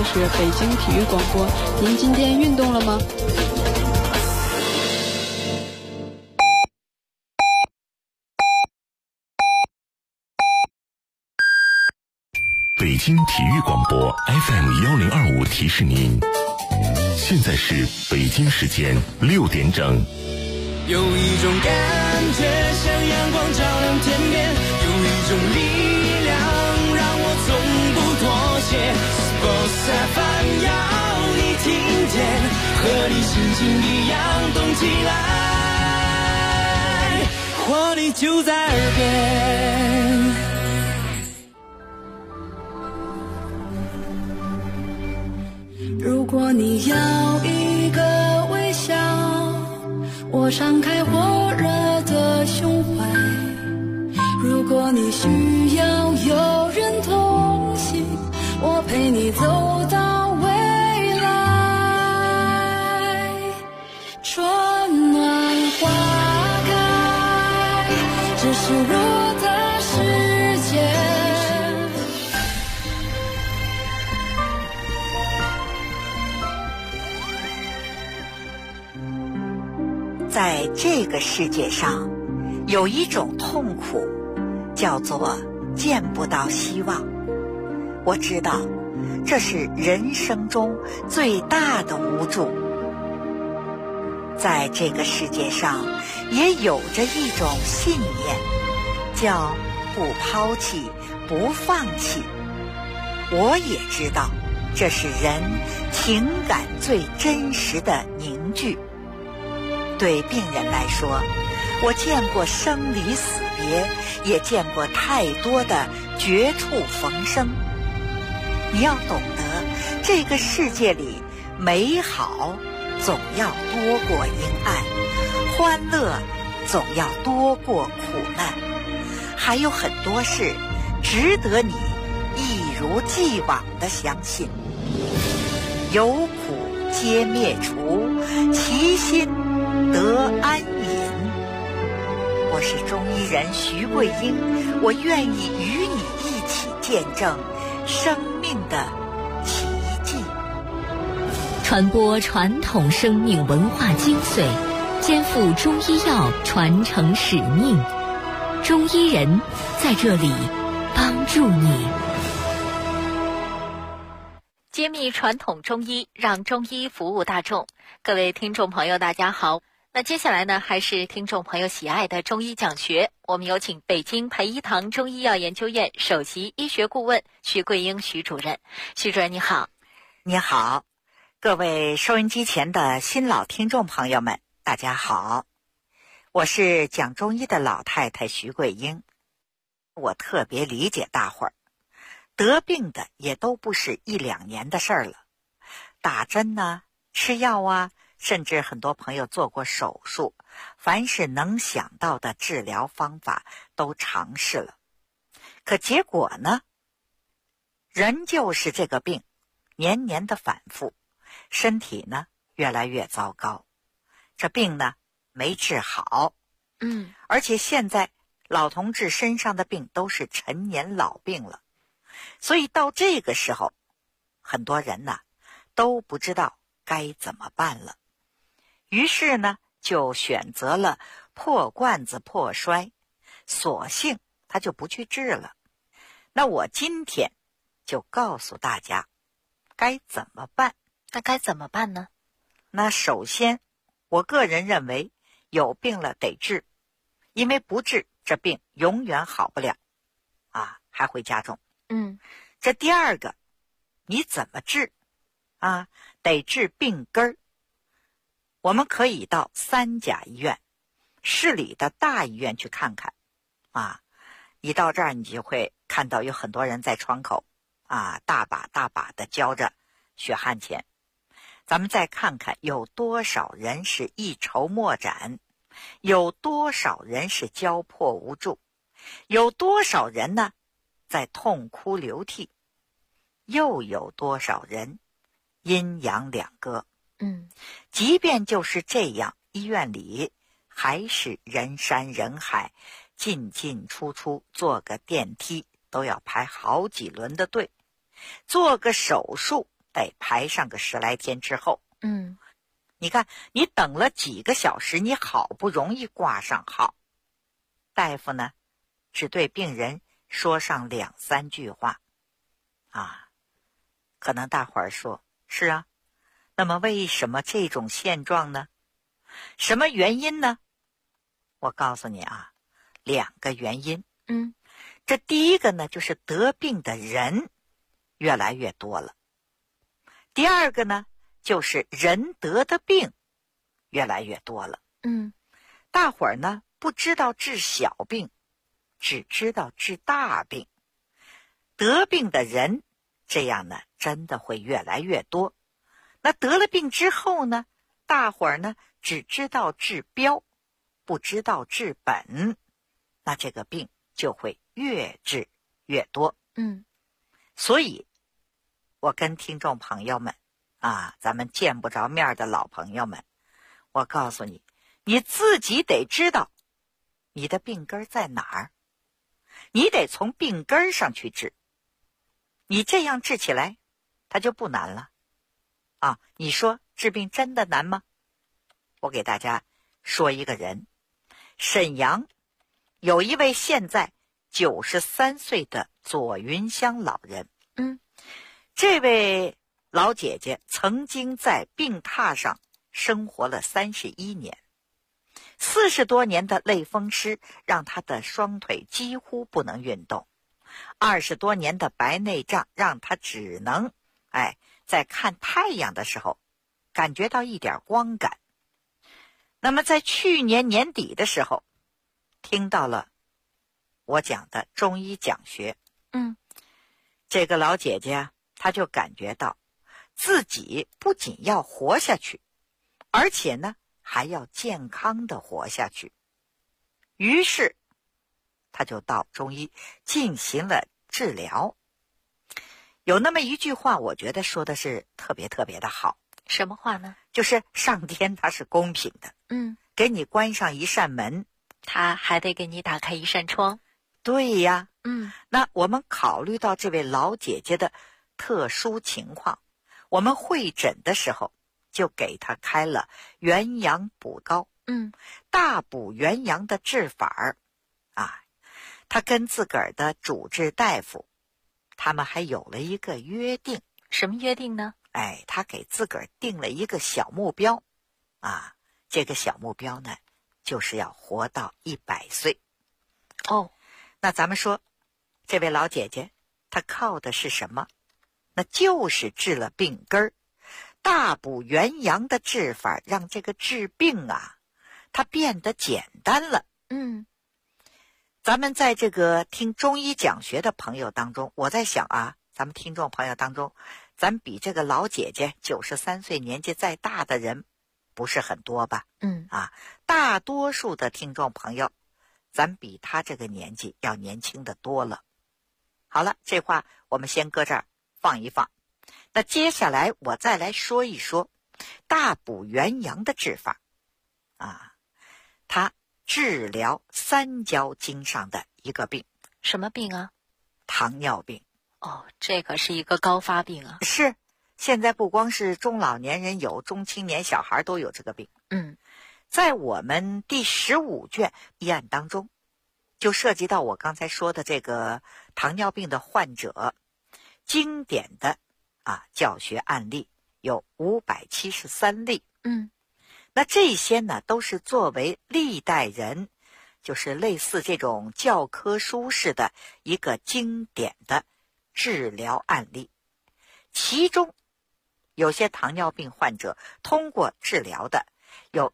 是北京体育广播。您今天运动了吗？ 北京体育广播 FM1025提示您，现在是北京时间6点整。 有一种感觉像阳光照亮天边，有一种力量让我从不妥协。Sports FM 要你听见，和你心情一样动起来，活力就在耳边。 如果你要一个微笑，我敞开火热的胸怀。如果你需要有人同行，我陪你走到未来。春暖花开，这是我的世界。 在这个世界上，有一种痛苦，叫做见不到希望。我知道，这是人生中最大的无助。在这个世界上，也有着一种信念，叫不抛弃，不放弃。我也知道，这是人情感最真实的凝聚。对病人来说，我见过生离死别，也见过太多的绝处逢生。你要懂得，这个世界里美好总要多过阴暗，欢乐总要多过苦难，还有很多事值得你一如既往地相信。有苦皆灭除，其心得安隐。我是中医人徐桂英，我愿意与你一起见证生命的奇迹， 传播传统生命文化精髓，肩负中医药传承使命。中医人在这里帮助你，揭秘传统中医，让中医服务大众。各位听众朋友大家好，那接下来呢，还是听众朋友喜爱的中医讲学。我们有请北京培一堂中医药研究院首席医学顾问徐桂英徐主任。徐主任你好。 你好，各位收音机前的新老听众朋友们大家好，我是讲中医的老太太徐桂英。我特别理解大伙儿，得病的也都不是1、2年的事儿了，打针呢，吃药啊，甚至很多朋友做过手术，凡是能想到的治疗方法都尝试了。可结果呢，人就是这个病，年年的反复，身体呢越来越糟糕，这病呢没治好。而且现在老同志身上的病都是陈年老病了，所以到这个时候，很多人呢都不知道该怎么办了。于是呢，就选择了破罐子破摔，索性他就不去治了。那我今天就告诉大家该怎么办。 那该怎么办呢？ 那首先，我个人认为有病了得治，因为不治这病永远好不了啊，还会加重。这第二个，你怎么治啊？得治病根儿。我们可以到3甲医院、市里的大医院去看看啊。一到这儿，你就会看到有很多人在窗口啊，大把大把的交着血汗钱。咱们再看看有多少人是一筹莫展，有多少人是焦迫无助，有多少人呢在痛哭流涕，又有多少人阴阳两隔。即便就是这样，医院里还是人山人海，进进出出，坐个电梯都要排好几轮的队，做个手术得排上个10来天之后。你看，你等了几个小时，你好不容易挂上号，大夫呢只对病人说上2、3句话啊。可能大伙儿说，是啊，那么为什么这种现状呢？什么原因呢？我告诉你啊，2个原因。这第一个呢，就是得病的人越来越多了。第二个呢，就是人得的病越来越多了。大伙儿呢不知道治小病，只知道治大病。得病的人这样呢真的会越来越多。那得了病之后呢，大伙儿呢只知道治标，不知道治本，那这个病就会越治越多。所以我跟听众朋友们啊，咱们见不着面的老朋友们，我告诉你，你自己得知道你的病根在哪儿，你得从病根上去治。你这样治起来它就不难了啊。你说治病真的难吗？我给大家说一个人，沈阳有一位现在93岁的左云香老人。这位老姐姐曾经在病榻上生活了31年，40多年的类风湿让她的双腿几乎不能运动，20多年的白内障让她只能在看太阳的时候感觉到一点光感。那么在去年年底的时候，听到了我讲的中医讲学。这个老姐姐啊，她就感觉到自己不仅要活下去，而且呢还要健康的活下去。于是她就到中医进行了治疗。有那么一句话，我觉得说的是特别特别的好。 什么话呢？ 就是上天他是公平的，给你关上一扇门， 他还得给你打开一扇窗。 对呀。那我们考虑到这位老姐姐的特殊情况，我们会诊的时候就给她开了元阳补膏。大补元阳的治法啊，她跟自个儿的主治大夫他们还有了一个约定。 什么约定呢？ 他给自个儿定了一个小目标啊，这个小目标呢就是要活到100岁。那咱们说这位老姐姐她靠的是什么？那就是治了病根儿。大补元阳的治法让这个治病啊它变得简单了。咱们在这个听中医讲学的朋友当中，我在想啊，咱们听众朋友当中，咱比这个老姐姐93岁年纪再大的人不是很多吧？大多数的听众朋友咱比她这个年纪要年轻的多了。好了，这话我们先搁这儿放一放。那接下来我再来说一说大补元阳的治法啊，它治疗三焦经上的一个病。 什么病啊？ 糖尿病。 这可是一个高发病啊。 是，现在不光是中老年人有，中青年小孩都有这个病。在我们第15卷医案当中，就涉及到我刚才说的这个糖尿病的患者，经典的教学案例有573例。那这些呢都是作为历代人就是类似这种教科书式的一个经典的治疗案例。其中有些糖尿病患者通过治疗的有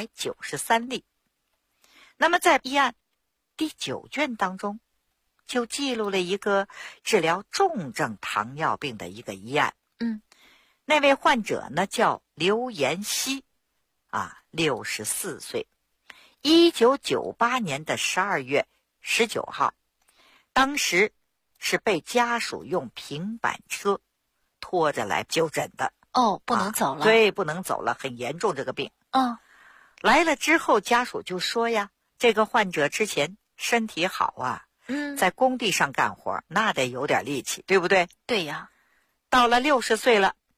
193例。那么在医案第9卷当中就记录了一个治疗重症糖尿病的一个医案。那位患者呢叫刘延熙64岁，1998年的12月19号，当时是被家属用平板车拖着来就诊的。 不能走了。 对，不能走了，很严重这个病。来了之后家属就说呀，这个患者之前身体好啊，在工地上干活那得有点力气，对不对？ 对呀。 到了60岁了，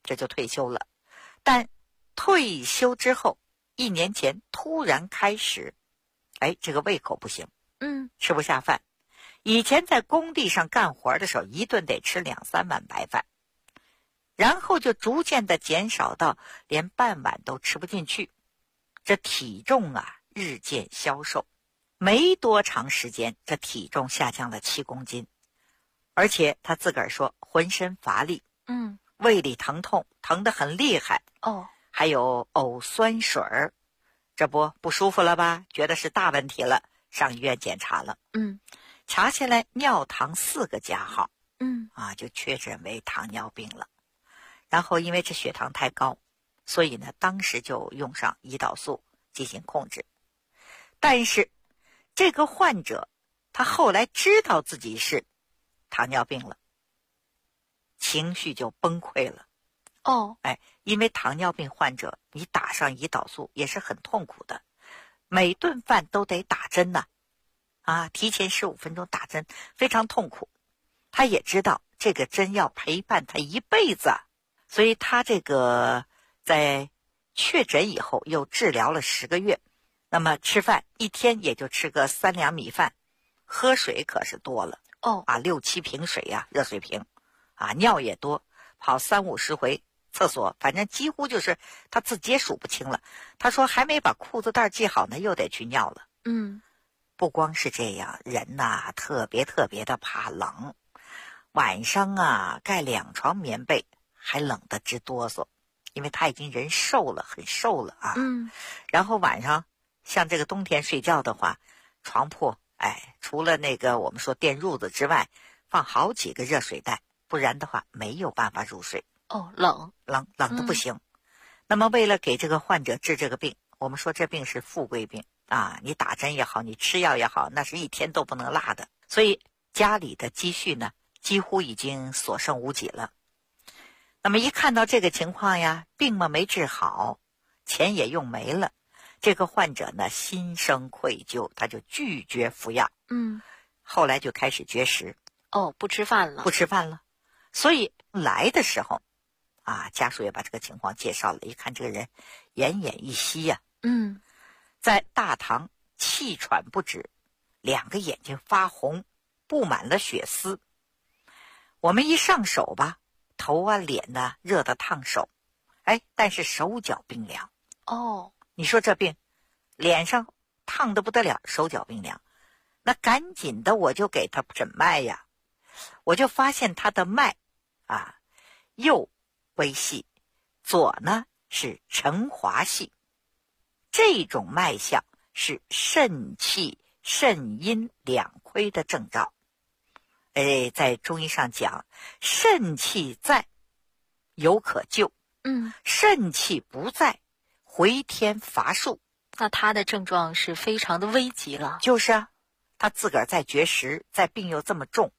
这就退休了。但退休之后1年前突然开始，这个胃口不行，吃不下饭。以前在工地上干活的时候，一顿得吃2-3碗白饭，然后就逐渐的减少到连半碗都吃不进去。这体重啊日渐消瘦，没多长时间，这体重下降了7公斤，而且他自个儿说浑身乏力，胃里疼痛，疼得很厉害，还有呕酸水儿，这不舒服了吧？觉得是大问题了，上医院检查了，查下来尿糖4个加号，就确诊为糖尿病了。然后因为这血糖太高，所以呢，当时就用上胰岛素进行控制。但是这个患者他后来知道自己是糖尿病了，情绪就崩溃了。因为糖尿病患者你打上胰岛素也是很痛苦的，每顿饭都得打针呐，提前15分钟打针，非常痛苦。他也知道这个针要陪伴他一辈子，所以他这个在确诊以后又治疗了10个月。那么吃饭一天也就吃个3两米饭，喝水可是多了6-7瓶水呀，热水瓶尿也多，跑30-50回厕所，反正几乎就是他自己也数不清了。他说还没把裤子带系好呢，又得去尿了。不光是这样，人呐特别的怕冷，晚上盖2床棉被还冷得直哆嗦，因为他已经人瘦了，很瘦了然后晚上像这个冬天睡觉的话，床铺除了那个我们说电褥子之外，放好几个热水袋，不然的话没有办法入睡。 冷的不行。那么为了给这个患者治这个病，我们说这病是富贵病你打针也好，你吃药也好，那是一天都不能落的。所以家里的积蓄呢几乎已经所剩无几了。那么一看到这个情况呀，病嘛没治好，钱也用没了，这个患者呢心生愧疚，他就拒绝服药。后来就开始绝食， 不吃饭了。 所以来的时候家属也把这个情况介绍了，一看这个人奄奄一息呀，在大堂气喘不止，2个眼睛发红，布满了血丝。我们一上手吧，头脸呢热得烫手，但是手脚冰凉。你说这病，脸上烫得不得了，手脚冰凉，那赶紧的我就给他诊脉呀，我就发现他的脉右微细，左呢是沉滑细，这种脉象是肾气肾阴两亏的征兆。在中医上讲，肾气在有可救，肾气不在回天乏术。 那他的症状是非常的危急了。 就是他自个儿在绝食，在病又这么重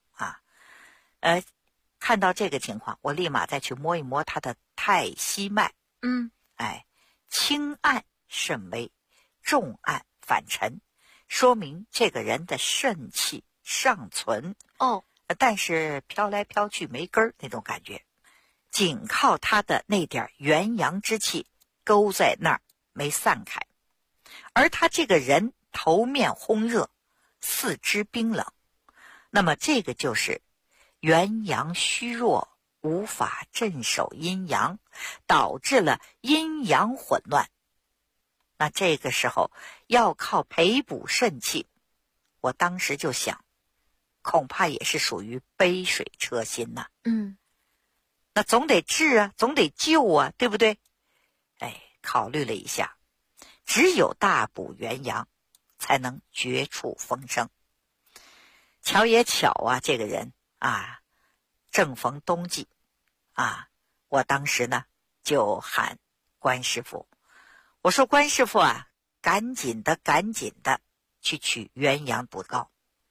看到这个情况，我立马再去摸一摸他的太溪脉。轻按肾微，重按反沉，说明这个人的肾气尚存但是飘来飘去没根儿那种感觉，仅靠他的那点元阳之气勾在那儿没散开。而他这个人头面烘热，四肢冰冷，那么这个就是元阳虚弱，无法镇守阴阳，导致了阴阳混乱。那这个时候要靠培补肾气，我当时就想，恐怕也是属于杯水车薪呐。那总得治啊，总得救啊，对不对？考虑了一下，只有大补元阳，才能绝处逢生。巧也巧这个人正逢冬季我当时呢就喊关师傅，我说关师傅赶紧的去取元阳补膏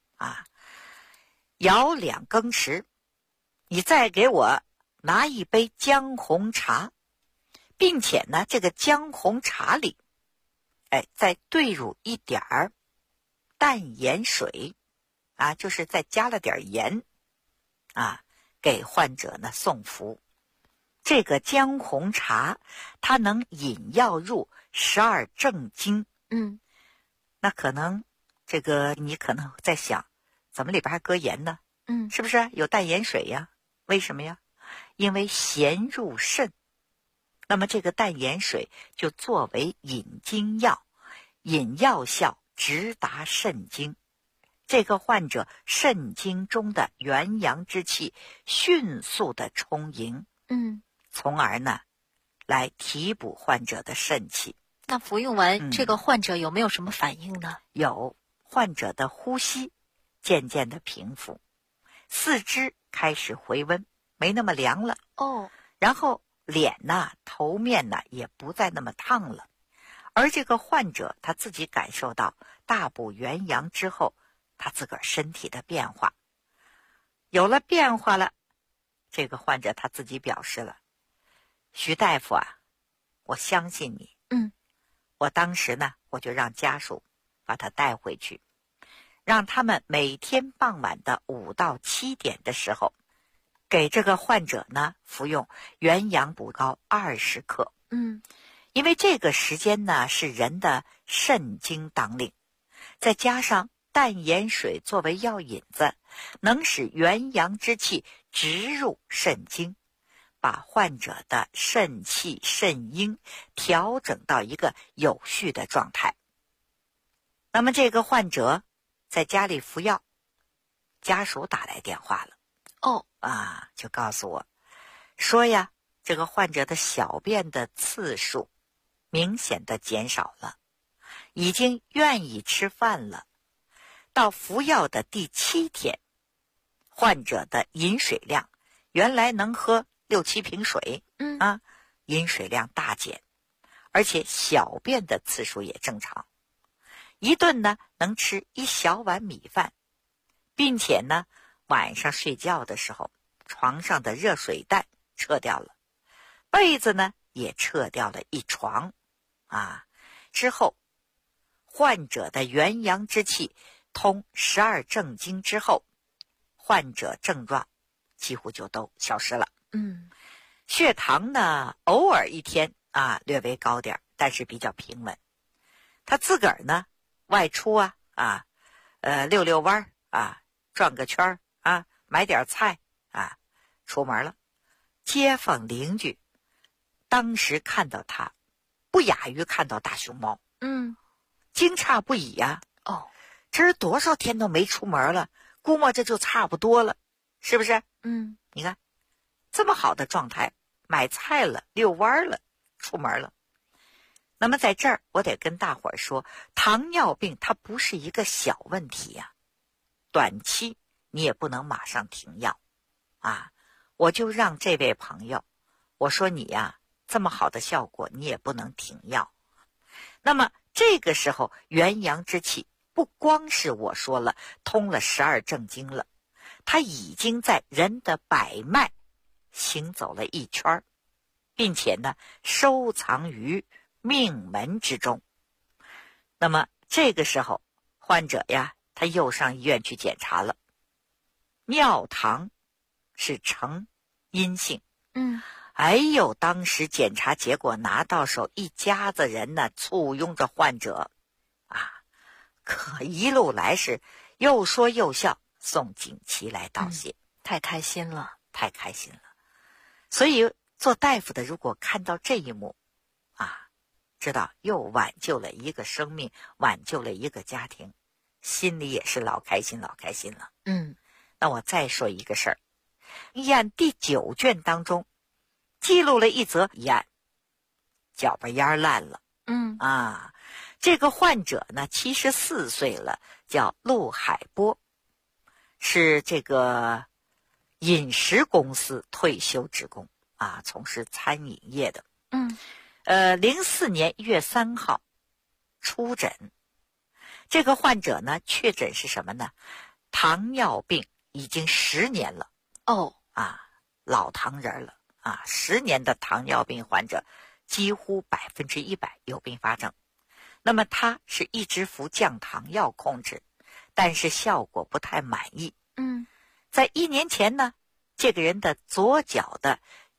舀2羹匙，你再给我拿一杯姜红茶，并且呢这个姜红茶里再兑入一点儿淡盐水就是再加了点盐给患者呢送服。 这个姜红茶它能引药入12正经。那可能你可能在想，怎么里边还搁盐呢？是不是有淡盐水呀？为什么呀？因为咸入肾，那么这个淡盐水就作为引经药，引药效直达肾经，这个患者肾经中的元阳之气迅速的充盈，从而呢来提补患者的肾气。 那服用完这个患者有没有什么反应呢？ 有，患者的呼吸渐渐的平复，四肢开始回温，没那么凉了。然后脸呐、头面呐也不再那么烫了。而这个患者他自己感受到大补元阳之后，他自个儿身体的变化，有了变化了。这个患者他自己表示了，徐大夫啊，我相信你。我当时呢，我就让家属把他带回去，让他们每天傍晚的5到7点的时候，给这个患者呢服用元阳补膏20克。因为这个时间呢是人的肾经当令，再加上淡盐水作为药引子，能使元阳之气直入肾经，把患者的肾气肾阴调整到一个有序的状态。那么这个患者在家里服药，家属打来电话了。就告诉我说呀，这个患者的小便的次数明显的减少了，已经愿意吃饭了。到服药的第7天，患者的饮水量原来能喝6、7瓶水，饮水量大减，而且小便的次数也正常。一顿呢能吃1小碗米饭，并且呢晚上睡觉的时候，床上的热水袋撤掉了，被子呢也撤掉了1床。之后患者的元阳之气通12正经之后，患者症状几乎就都消失了。血糖呢偶尔一天略微高点，但是比较平稳。他自个儿呢外出溜溜弯转个圈买点菜出门了。街坊邻居当时看到他不亚于看到大熊猫，惊诧不已呀。这是多少天都没出门了，估摸着就差不多了，是不是？你看这么好的状态，买菜了，遛弯了，出门了。那么在这儿我得跟大伙儿说，糖尿病它不是一个小问题呀，短期你也不能马上停药我就让这位朋友，我说你呀，这么好的效果你也不能停药。那么这个时候元阳之气不光是我说了通了12正经了，它已经在人的百脉行走了一圈，并且呢收藏于命门之中。那么这个时候患者呀，他又上医院去检查了，尿糖是呈阴性。当时检查结果拿到手，一家子人呢簇拥着患者可一路来是又说又笑，送锦旗来道谢。 太开心了。 所以做大夫的如果看到这一幕知道又挽救了一个生命，挽救了一个家庭，心里也是老开心了。那我再说一个事儿，医案第9卷当中记录了一则医案，脚巴烟烂了。这个患者呢74岁了，叫陆海波，是这个饮食公司退休职工从事餐饮业的。04年1月3号出诊。这个患者呢确诊是什么呢？糖尿病已经10年了。老糖人了10年的糖尿病患者，几乎100%有并发症。那么他是一直服降糖药控制，但是效果不太满意。在1年前呢，这个人的左脚的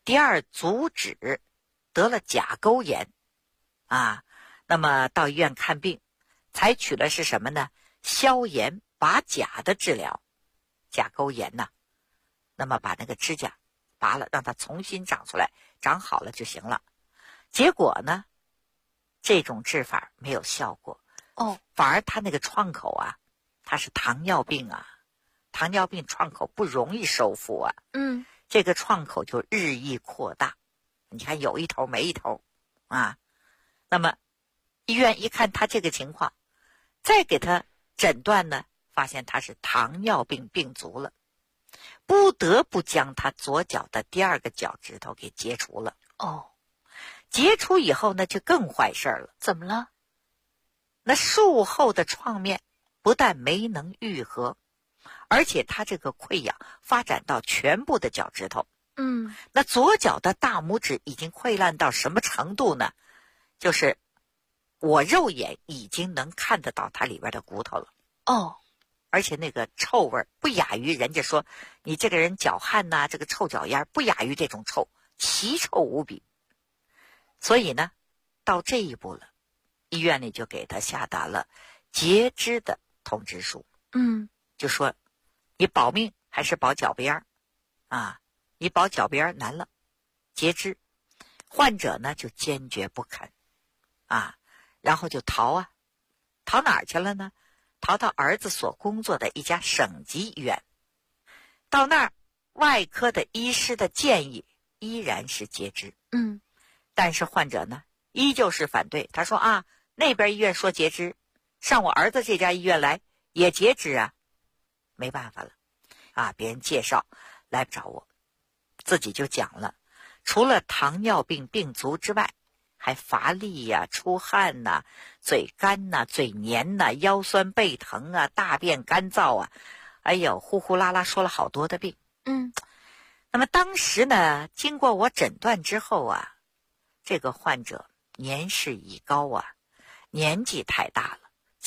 第二足趾得了甲沟炎啊。那么到医院看病，采取了是什么呢？消炎拔甲的治疗。甲沟炎呢，那么把那个指甲拔了，让它重新长出来，长好了就行了。结果呢，这种治法没有效果反而他那个创口啊，他是糖尿病啊，糖尿病创口不容易修复啊，这个创口就日益扩大，你看有一头没一头啊。那么医院一看他这个情况，再给他诊断呢，发现他是糖尿病病足了，不得不将他左脚的第二个脚趾头给截除了。截除以后呢，就更坏事了。 怎么了？ 那术后的创面不但没能愈合，而且他这个溃疡发展到全部的脚趾头。那左脚的大拇指已经溃烂到什么程度呢？就是我肉眼已经能看得到它里边的骨头了。而且那个臭味不亚于人家说你这个人脚汗呐，这个臭脚丫不亚于这种臭，奇臭无比。所以呢，到这一步了，医院里就给他下达了截肢的通知书。就说你保命还是保脚边啊？你保脚边难了，截肢。患者呢就坚决不肯啊，然后就逃哪儿去了呢？逃到儿子所工作的一家省级医院。到那儿，外科的医师的建议依然是截肢。但是患者呢依旧是反对，他说那边医院说截肢，上我儿子这家医院来也截肢啊。没办法了别人介绍来找我，自己就讲了，除了糖尿病病足之外，还乏力出汗嘴干嘴黏腰酸背疼大便干燥哎呦呼呼啦啦说了好多的病。那么当时呢，经过我诊断之后这个患者年事已高年纪太大了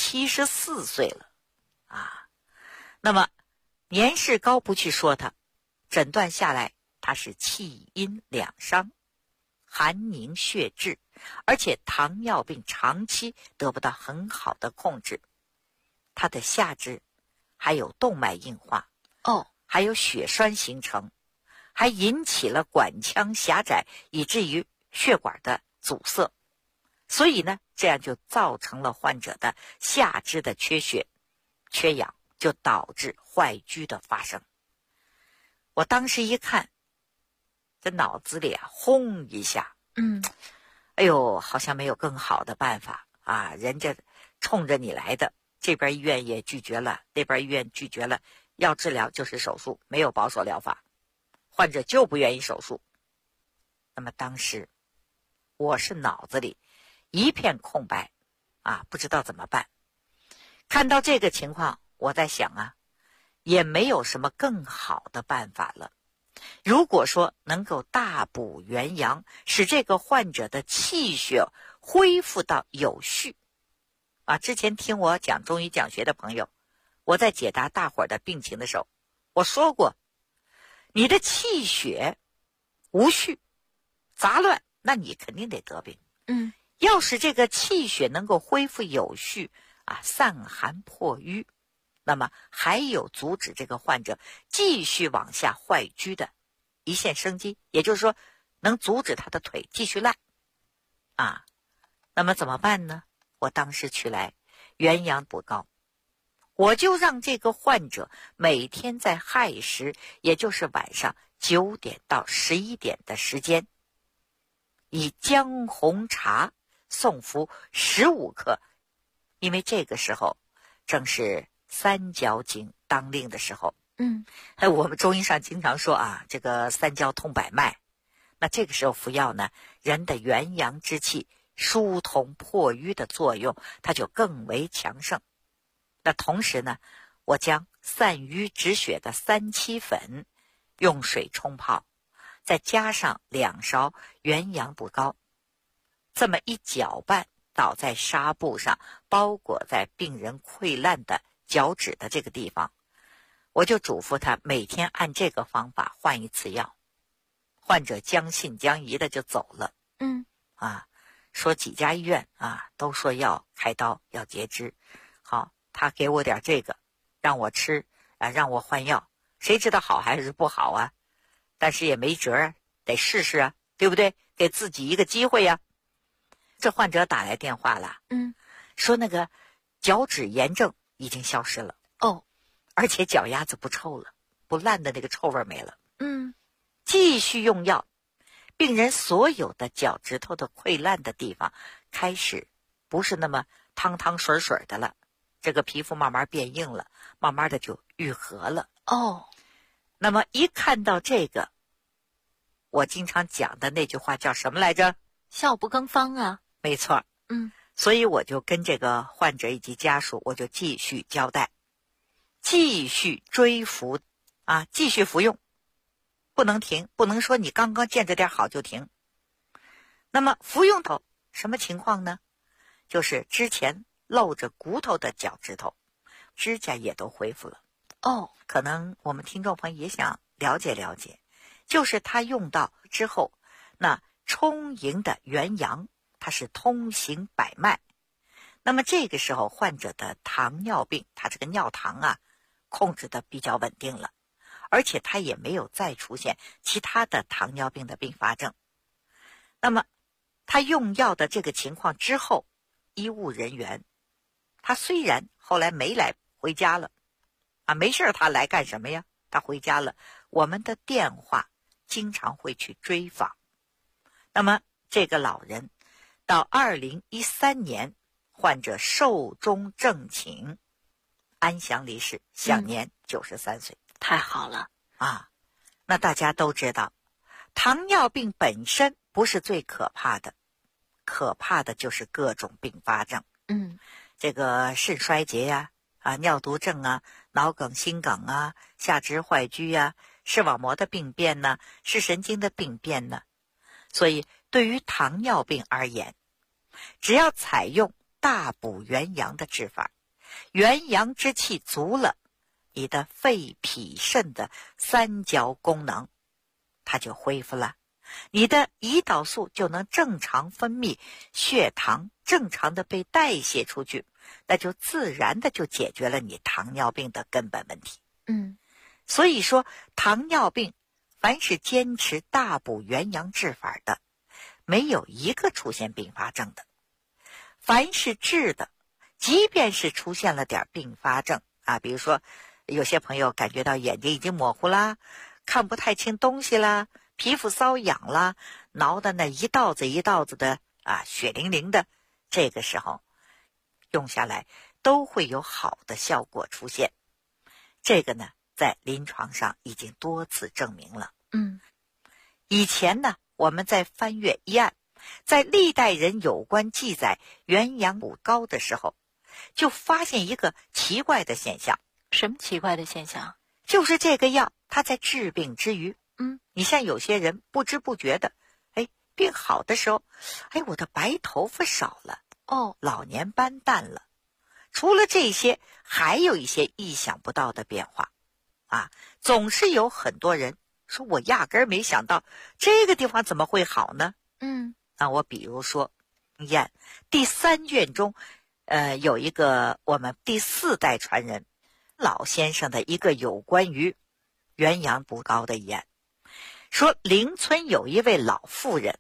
，74岁了那么年事高不去说他，诊断下来他是气阴两伤，寒凝血滞，而且糖尿病长期得不到很好的控制，他的下肢还有动脉硬化还有血栓形成，还引起了管腔狭窄，以至于血管的阻塞。所以呢，这样就造成了患者的下肢的缺血缺氧，就导致坏疽的发生。我当时一看，这脑子里轰一下哎呦，好像没有更好的办法人家冲着你来的，这边医院也拒绝了，那边医院拒绝了，要治疗就是手术，没有保守疗法，患者就不愿意手术。那么当时我是脑子里一片空白不知道怎么办。看到这个情况，我在想也没有什么更好的办法了。如果说能够大补元阳，使这个患者的气血恢复到有序之前听我讲中医讲学的朋友，我在解答大伙儿的病情的时候，我说过，你的气血无序杂乱，那你肯定得得病。要使这个气血能够恢复有序散寒破瘀，那么还有阻止这个患者继续往下坏疽的一线生机，也就是说能阻止他的腿继续烂那么怎么办呢？我当时取来元阳补膏，我就让这个患者每天在亥时，也就是晚上9点到11点的时间，以姜红茶送服15克，因为这个时候正是三焦经当令的时候。我们中医上经常说这个三焦通百脉，那这个时候服药呢，人的元阳之气疏通破瘀的作用它就更为强盛。那同时呢，我将散瘀止血的3七粉用水冲泡，再加上2勺元阳补膏，这么一搅拌，倒在纱布上，包裹在病人溃烂的脚趾的这个地方，我就嘱咐他每天按这个方法换一次药， 患者将信将疑的就走了。说几家医院都说要开刀要截肢。好，他给我点这个让我吃让我换药，谁知道好还是不好啊？但是也没辙得试试啊，对不对？给自己一个机会呀。这患者打来电话了，说那个脚趾炎症已经消失了，而且脚丫子不臭了，不烂的那个臭味没了。继续用药，病人所有的脚趾头的溃烂的地方开始不是那么汤汤水水的了，这个皮肤慢慢变硬了，慢慢的就愈合了。那么一看到这个，我经常讲的那句话叫什么来着？ 笑不更方啊。 没错。所以我就跟这个患者以及家属，我就继续交代，继续追服继续服用，不能停，不能说你刚刚见着点好就停。那么服用头什么情况呢？就是之前露着骨头的脚趾头，指甲也都恢复了。可能我们听众朋友也想了解了解，就是他用到之后，那充盈的元阳它是通行百脉，那么这个时候患者的糖尿病，他这个尿糖控制的比较稳定了，而且他也没有再出现其他的糖尿病的并发症。那么他用药的这个情况之后，医务人员他虽然后来没来回家了没事他来干什么呀？他回家了，我们的电话经常会去追访。那么这个老人到2013年，患者寿终正寝，安详离世，享年93岁。 太好了那大家都知道，糖尿病本身不是最可怕的，可怕的就是各种并发症。这个肾衰竭尿毒症脑梗、心梗下肢坏疽视网膜的病变视神经的病变所以对于糖尿病而言，只要采用大补元阳的治法，元阳之气足了，你的肺脾肾的三焦功能它就恢复了，你的胰岛素就能正常分泌，血糖正常的被代谢出去，那就自然的就解决了你糖尿病的根本问题。所以说糖尿病凡是坚持大补元阳治法的，没有一个出现并发症的。凡是治的，即便是出现了点并发症比如说有些朋友感觉到眼睛已经模糊啦，看不太清东西啦，皮肤瘙痒啦，挠的那一道子一道子的血淋淋的，这个时候用下来都会有好的效果出现。这个呢在临床上已经多次证明了。以前呢我们在翻阅医案，在历代人有关记载元阳补膏的时候，就发现一个奇怪的现象。 什么奇怪的现象？ 就是这个药它在治病之余，你像有些人不知不觉的病好的时候，我的白头发少了，老年斑淡了。除了这些，还有一些意想不到的变化总是有很多人说我压根儿没想到这个地方怎么会好呢？我比如说第3卷中有一个我们第4代传人老先生的一个有关于元阳补膏的医案，说邻村有一位老妇人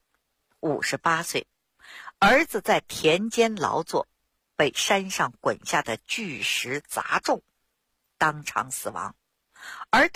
58岁，儿子在田间劳作，被山上滚下的巨石砸中，当场死亡，而